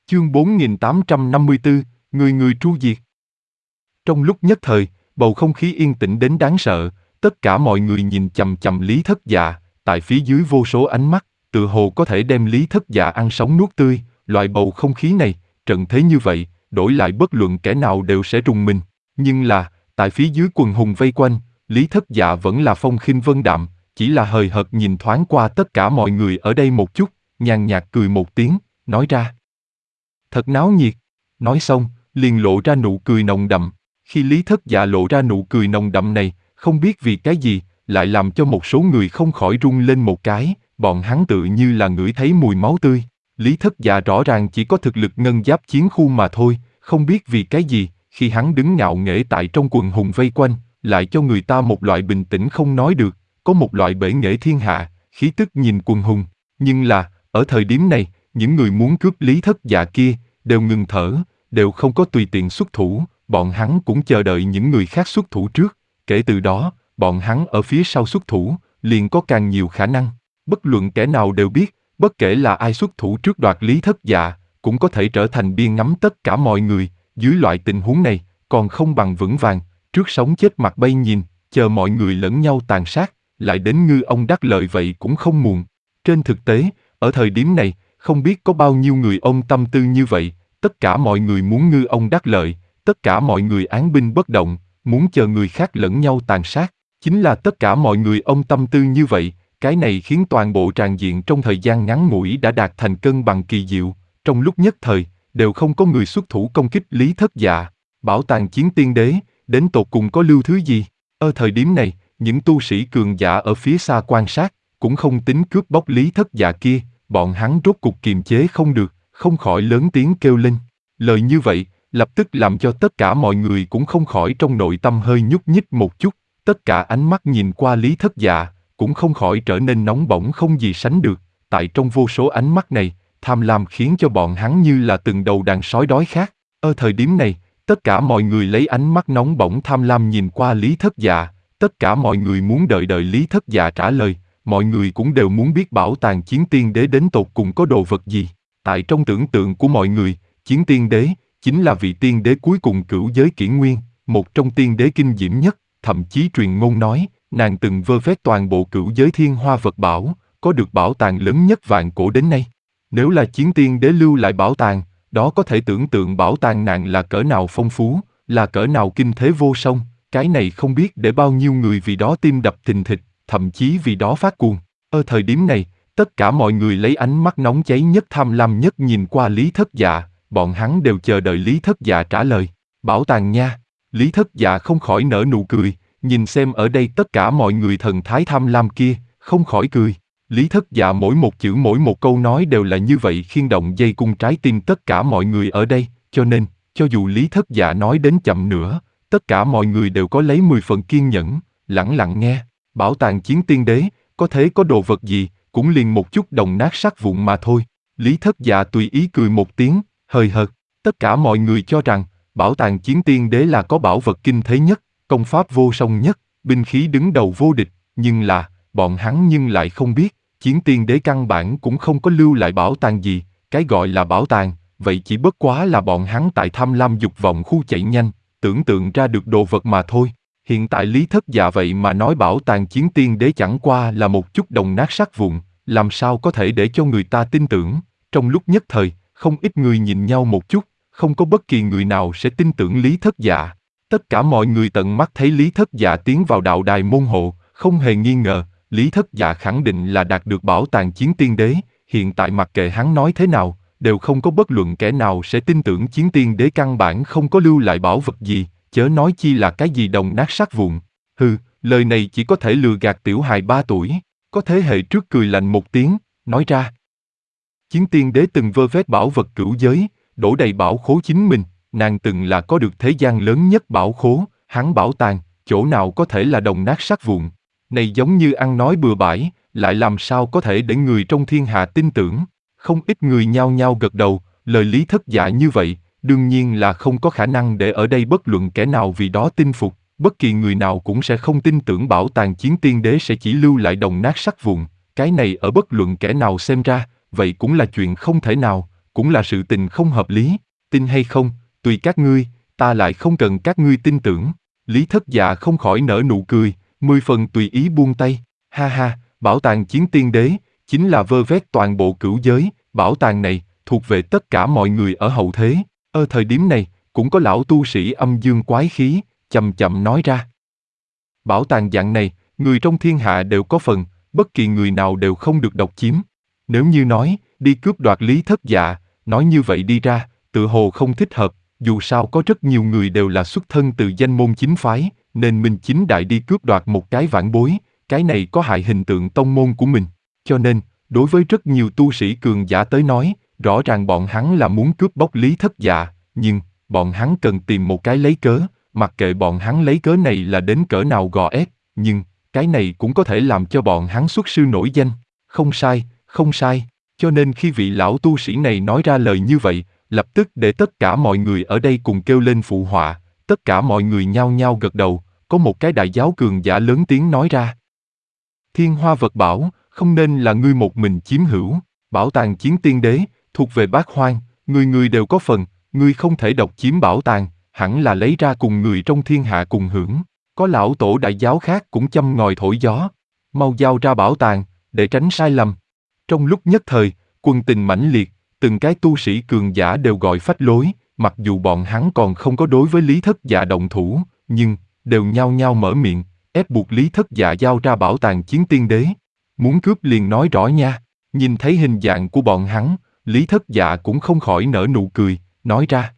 Chương 4854, người người tru diệt. Trong lúc nhất thời, bầu không khí yên tĩnh đến đáng sợ, tất cả mọi người nhìn chằm chằm Lý Thất Dạ, tại phía dưới vô số ánh mắt, tựa hồ có thể đem Lý Thất Dạ ăn sống nuốt tươi, loại bầu không khí này, trận thế như vậy, đổi lại bất luận kẻ nào đều sẽ rùng mình. Nhưng là, tại phía dưới quần hùng vây quanh, Lý Thất Dạ vẫn là phong khinh vân đạm, chỉ là hời hợt nhìn thoáng qua tất cả mọi người ở đây một chút, nhàn nhạt cười một tiếng, nói ra. Thật náo nhiệt. Nói xong, liền lộ ra nụ cười nồng đậm. Khi Lý Thất Dạ lộ ra nụ cười nồng đậm này, không biết vì cái gì, lại làm cho một số người không khỏi run lên một cái, bọn hắn tự như là ngửi thấy mùi máu tươi. Lý Thất Dạ rõ ràng chỉ có thực lực ngân giáp chiến khu mà thôi, không biết vì cái gì, khi hắn đứng ngạo nghễ tại trong quần hùng vây quanh, lại cho người ta một loại bình tĩnh không nói được, có một loại bể nghệ thiên hạ, khí tức nhìn quần hùng. Nhưng là, ở thời điểm này, những người muốn cướp Lý Thất Dạ kia, đều ngừng thở, đều không có tùy tiện xuất thủ, bọn hắn cũng chờ đợi những người khác xuất thủ trước, kể từ đó, bọn hắn ở phía sau xuất thủ, liền có càng nhiều khả năng. Bất luận kẻ nào đều biết, bất kể là ai xuất thủ trước đoạt Lý Thất Dạ, cũng có thể trở thành biên ngắm tất cả mọi người, dưới loại tình huống này, còn không bằng vững vàng, trước sống chết mặt bay nhìn, chờ mọi người lẫn nhau tàn sát, lại đến ngư ông đắc lợi vậy cũng không muộn. Trên thực tế, ở thời điểm này, không biết có bao nhiêu người ôm tâm tư như vậy, tất cả mọi người muốn ngư ông đắc lợi, tất cả mọi người án binh bất động, muốn chờ người khác lẫn nhau tàn sát. Chính là tất cả mọi người ôm tâm tư như vậy, cái này khiến toàn bộ tràng diện trong thời gian ngắn ngủi đã đạt thành cân bằng kỳ diệu, trong lúc nhất thời, đều không có người xuất thủ công kích Lý Thất Dạ. Bảo tàng chiến tiên đế, đến tột cùng có lưu thứ gì? Ở thời điểm này, những tu sĩ cường giả ở phía xa quan sát, cũng không tính cướp bóc Lý Thất Dạ kia, bọn hắn rốt cục kiềm chế không được, không khỏi lớn tiếng kêu lên. Lời như vậy, lập tức làm cho tất cả mọi người cũng không khỏi trong nội tâm hơi nhúc nhích một chút, tất cả ánh mắt nhìn qua Lý Thất Dạ, cũng không khỏi trở nên nóng bỏng không gì sánh được, tại trong vô số ánh mắt này, tham lam khiến cho bọn hắn như là từng đầu đàn sói đói khát. Ở thời điểm này, tất cả mọi người lấy ánh mắt nóng bỏng tham lam nhìn qua Lý Thất Dạ, tất cả mọi người muốn đợi Lý Thất Dạ trả lời, mọi người cũng đều muốn biết bảo tàng chiến tiên đế đến tột cùng có đồ vật gì. Tại trong tưởng tượng của mọi người, chiến tiên đế chính là vị tiên đế cuối cùng cửu giới kỷ nguyên, một trong tiên đế kinh diễm nhất, thậm chí truyền ngôn nói, nàng từng vơ vét toàn bộ cửu giới thiên hoa vật bảo, có được bảo tàng lớn nhất vạn cổ đến nay. Nếu là chiến tiên đế lưu lại bảo tàng, đó có thể tưởng tượng bảo tàng nàng là cỡ nào phong phú, là cỡ nào kinh thế vô song, cái này không biết để bao nhiêu người vì đó tim đập thình thịch, thậm chí vì đó phát cuồng. Ở thời điểm này, tất cả mọi người lấy ánh mắt nóng cháy nhất tham lam nhất nhìn qua Lý Thất Dạ, bọn hắn đều chờ đợi Lý Thất Dạ trả lời. Bảo tàng nha. Lý Thất Dạ không khỏi nở nụ cười, nhìn xem ở đây tất cả mọi người thần thái tham lam kia, không khỏi cười. Lý Thất Dạ mỗi một chữ mỗi một câu nói đều là như vậy khiên động dây cung trái tim tất cả mọi người ở đây, cho nên, cho dù Lý Thất Dạ nói đến chậm nữa, tất cả mọi người đều có lấy 10 phần kiên nhẫn, lẳng lặng nghe. Bảo tàng chiến tiên đế, có thế có đồ vật gì, cũng liền một chút đồng nát sắt vụn mà thôi. Lý Thất Dạ tùy ý cười một tiếng, hời hợt. Tất cả mọi người cho rằng, bảo tàng chiến tiên đế là có bảo vật kinh thế nhất, công pháp vô song nhất, binh khí đứng đầu vô địch, nhưng là, bọn hắn nhưng lại không biết, chiến tiên đế căn bản cũng không có lưu lại bảo tàng gì, cái gọi là bảo tàng, vậy chỉ bất quá là bọn hắn tại tham lam dục vọng khu chạy nhanh, tưởng tượng ra được đồ vật mà thôi. Hiện tại Lý Thất Dạ vậy mà nói bảo tàng chiến tiên đế chẳng qua là một chút đồng nát sắt vụn, làm sao có thể để cho người ta tin tưởng. Trong lúc nhất thời, không ít người nhìn nhau một chút, không có bất kỳ người nào sẽ tin tưởng Lý Thất Dạ. Tất cả mọi người tận mắt thấy Lý Thất Dạ tiến vào đạo đài môn hộ, không hề nghi ngờ, Lý Thất Dạ khẳng định là đạt được bảo tàng chiến tiên đế, hiện tại mặc kệ hắn nói thế nào, đều không có bất luận kẻ nào sẽ tin tưởng chiến tiên đế căn bản không có lưu lại bảo vật gì, chớ nói chi là cái gì đồng nát sắt vụn. Hừ, lời này chỉ có thể lừa gạt tiểu hài 3 tuổi, có thế hệ trước cười lạnh một tiếng, nói ra. Chiến tiên đế từng vơ vét bảo vật cửu giới, đổ đầy bảo khố chính mình, nàng từng là có được thế gian lớn nhất bảo khố, hắn bảo tàng, chỗ nào có thể là đồng nát sắt vụn. Này giống như ăn nói bừa bãi, lại làm sao có thể để người trong thiên hạ tin tưởng. Không ít người nhao nhao gật đầu, lời Lý Thất Dạ như vậy, đương nhiên là không có khả năng để ở đây bất luận kẻ nào vì đó tin phục, bất kỳ người nào cũng sẽ không tin tưởng bảo tàng chiến tiên đế sẽ chỉ lưu lại đồng nát sắt vụn, cái này ở bất luận kẻ nào xem ra, vậy cũng là chuyện không thể nào, cũng là sự tình không hợp lý. Tin hay không, tùy các ngươi, ta lại không cần các ngươi tin tưởng. Lý Thất Dạ không khỏi nở nụ cười, 10 phần tùy ý buông tay. Ha ha, bảo tàng Chiến Tiên Đế, chính là vơ vét toàn bộ cửu giới, bảo tàng này, thuộc về tất cả mọi người ở hậu thế. Ở thời điểm này, cũng có lão tu sĩ âm dương quái khí, chậm chậm nói ra. Bảo tàng dạng này, người trong thiên hạ đều có phần, bất kỳ người nào đều không được độc chiếm. Nếu như nói, đi cướp đoạt Lý Thất Dạ, nói như vậy đi ra, tự hồ không thích hợp, dù sao có rất nhiều người đều là xuất thân từ danh môn chính phái, nên mình chính đại đi cướp đoạt một cái vãn bối, cái này có hại hình tượng tông môn của mình. Cho nên, đối với rất nhiều tu sĩ cường giả tới nói, rõ ràng bọn hắn là muốn cướp bóc Lý Thất Dạ, nhưng, bọn hắn cần tìm một cái lấy cớ, mặc kệ bọn hắn lấy cớ này là đến cỡ nào gò ép, nhưng, cái này cũng có thể làm cho bọn hắn xuất sư nổi danh. Không sai, không sai. Cho nên khi vị lão tu sĩ này nói ra lời như vậy, lập tức để tất cả mọi người ở đây cùng kêu lên phụ họa, tất cả mọi người nhao nhao gật đầu, có một cái đại giáo cường giả lớn tiếng nói ra. Thiên Hoa Vật Bảo, không nên là ngươi một mình chiếm hữu, bảo tàng Chiến Tiên Đế, thuộc về Bát Hoang, người người đều có phần, ngươi không thể độc chiếm bảo tàng, hẳn là lấy ra cùng người trong thiên hạ cùng hưởng. Có lão tổ đại giáo khác cũng châm ngòi thổi gió, mau giao ra bảo tàng, để tránh sai lầm. Trong lúc nhất thời, quân tình mãnh liệt, từng cái tu sĩ cường giả đều gọi phách lối, mặc dù bọn hắn còn không có đối với Lý Thất Dạ động thủ, nhưng đều nhao nhao mở miệng, ép buộc Lý Thất Dạ giao ra bảo tàng Chiến Tiên Đế. Muốn cướp liền nói rõ nha. Nhìn thấy hình dạng của bọn hắn, Lý Thất Dạ cũng không khỏi nở nụ cười, nói ra.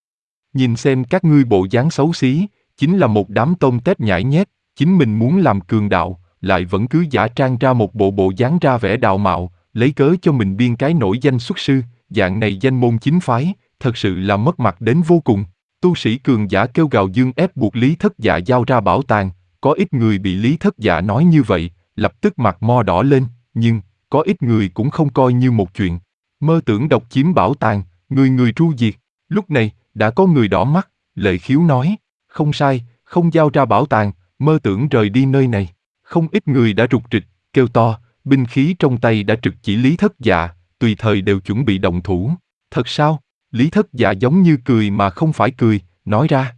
Nhìn xem các ngươi bộ dáng xấu xí, chính là một đám tôm tép nhãi nhép, chính mình muốn làm cường đạo, lại vẫn cứ giả trang ra một bộ dáng ra vẻ đạo mạo, lấy cớ cho mình biên cái nổi danh xuất sư, dạng này danh môn chính phái, thật sự là mất mặt đến vô cùng. Tu sĩ cường giả kêu gào dương ép buộc Lý Thất Dạ giao ra bảo tàng, có ít người bị Lý Thất Dạ nói như vậy, lập tức mặt mo đỏ lên, nhưng, có ít người cũng không coi như một chuyện. Mơ tưởng độc chiếm bảo tàng, người người tru diệt. Lúc này, đã có người đỏ mắt, Lệ Khiếu nói, không sai, không giao ra bảo tàng, mơ tưởng rời đi nơi này. Không ít người đã rục rịch, kêu to, binh khí trong tay đã trực chỉ Lý Thất Dạ, tùy thời đều chuẩn bị động thủ. Thật sao? Lý Thất Dạ giống như cười mà không phải cười, nói ra.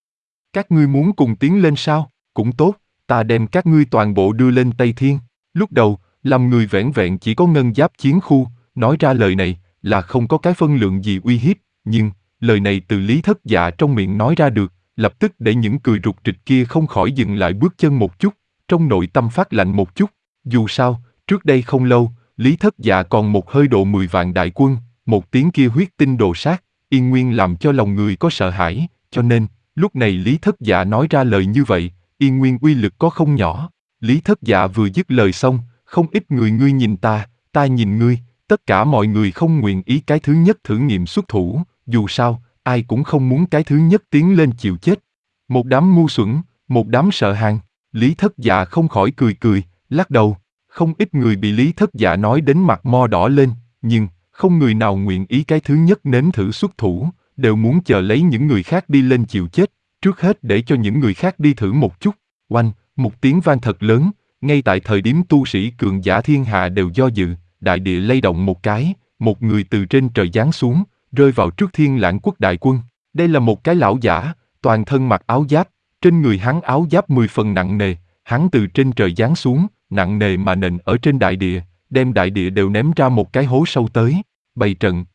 Các ngươi muốn cùng tiến lên sao? Cũng tốt, ta đem các ngươi toàn bộ đưa lên Tây Thiên. Lúc đầu, làm người vẻn vẹn chỉ có ngân giáp chiến khu, nói ra lời này là không có cái phân lượng gì uy hiếp, nhưng lời này từ Lý Thất Dạ trong miệng nói ra được, lập tức để những cười rục rịch kia không khỏi dừng lại bước chân một chút, trong nội tâm phát lạnh một chút. Dù sao, trước đây không lâu, Lý Thất Dạ còn một hơi độ 10 vạn đại quân, một tiếng kia huyết tinh đồ sát, Yên Nguyên làm cho lòng người có sợ hãi, cho nên, lúc này Lý Thất Dạ nói ra lời như vậy, Yên Nguyên uy lực có không nhỏ. Lý Thất Dạ vừa dứt lời xong, không ít người ngươi nhìn ta nhìn ngươi, tất cả mọi người không nguyện ý cái thứ nhất thử nghiệm xuất thủ, dù sao, ai cũng không muốn cái thứ nhất tiến lên chịu chết. Một đám ngu xuẩn, một đám sợ hàng. Lý Thất Dạ không khỏi cười, lắc đầu. Không ít người bị Lý Thất Dạ nói đến mặt mo đỏ lên, nhưng không người nào nguyện ý cái thứ nhất nếm thử xuất thủ, đều muốn chờ lấy những người khác đi lên chịu chết, trước hết để cho những người khác đi thử một chút. Oanh, một tiếng vang thật lớn, ngay tại thời điểm tu sĩ cường giả thiên hạ đều do dự, đại địa lay động một cái, một người từ trên trời giáng xuống, rơi vào trước Thiên Lãng Quốc đại quân. Đây là một cái lão giả, toàn thân mặc áo giáp, trên người hắn áo giáp 10 phần nặng nề, hắn từ trên trời giáng xuống, nặng nề mà nện ở trên đại địa, đem đại địa đều ném ra một cái hố sâu tới, bày trận.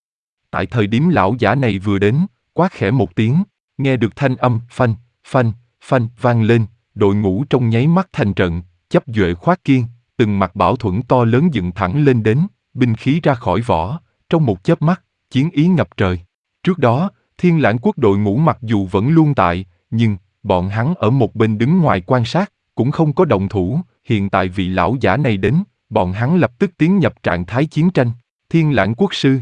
Tại thời điểm lão giả này vừa đến, quát khẽ một tiếng, nghe được thanh âm phanh, phanh, phanh vang lên, đội ngũ trong nháy mắt thành trận, chấp duệ khoát kiên, từng mặt bảo thuẫn to lớn dựng thẳng lên đến, binh khí ra khỏi vỏ, trong một chớp mắt, chiến ý ngập trời. Trước đó, Thiên Lãng Quốc đội ngũ mặc dù vẫn luôn tại, nhưng bọn hắn ở một bên đứng ngoài quan sát, cũng không có động thủ. Hiện tại vị lão giả này đến, bọn hắn lập tức tiến nhập trạng thái chiến tranh. Thiên Lãng Quốc sư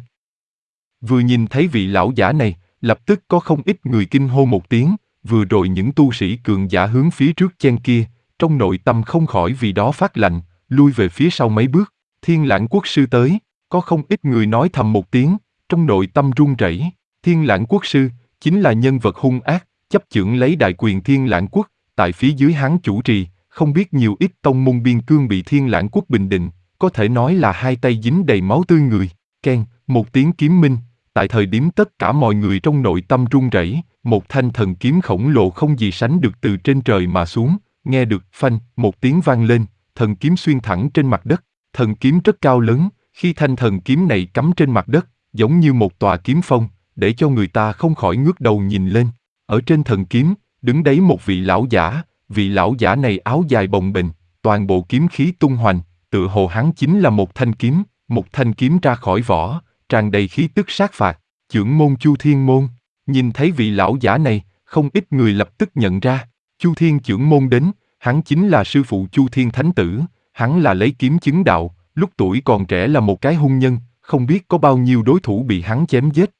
vừa nhìn thấy vị lão giả này, lập tức có không ít người kinh hô một tiếng. Vừa rồi những tu sĩ cường giả hướng phía trước chen kia, trong nội tâm không khỏi vì đó phát lạnh, lui về phía sau mấy bước. Thiên Lãng Quốc sư tới, có không ít người nói thầm một tiếng, trong nội tâm run rẩy. Thiên Lãng Quốc sư chính là nhân vật hung ác, chấp chưởng lấy đại quyền Thiên Lãng Quốc, tại phía dưới hắn chủ trì, không biết nhiều ít tông môn biên cương bị Thiên Lãng Quốc bình định, có thể nói là hai tay dính đầy máu tươi người. Ken, Một tiếng kiếm minh, tại thời điểm tất cả mọi người trong nội tâm run rẩy, một thanh thần kiếm khổng lồ không gì sánh được từ trên trời mà xuống, nghe được phanh, một tiếng vang lên, thần kiếm xuyên thẳng trên mặt đất. Thần kiếm rất cao lớn, khi thanh thần kiếm này cắm trên mặt đất, giống như một tòa kiếm phong, để cho người ta không khỏi ngước đầu nhìn lên. Ở trên thần kiếm, đứng đấy một vị lão giả này áo dài bồng bềnh, toàn bộ kiếm khí tung hoành, tựa hồ hắn chính là một thanh kiếm ra khỏi vỏ, tràn đầy khí tức sát phạt. Chưởng môn Chu Thiên Môn, nhìn thấy vị lão giả này, không ít người lập tức nhận ra, Chu Thiên chưởng môn đến, hắn chính là sư phụ Chu Thiên Thánh Tử, hắn là lấy kiếm chứng đạo, lúc tuổi còn trẻ là một cái hung nhân, không biết có bao nhiêu đối thủ bị hắn chém giết,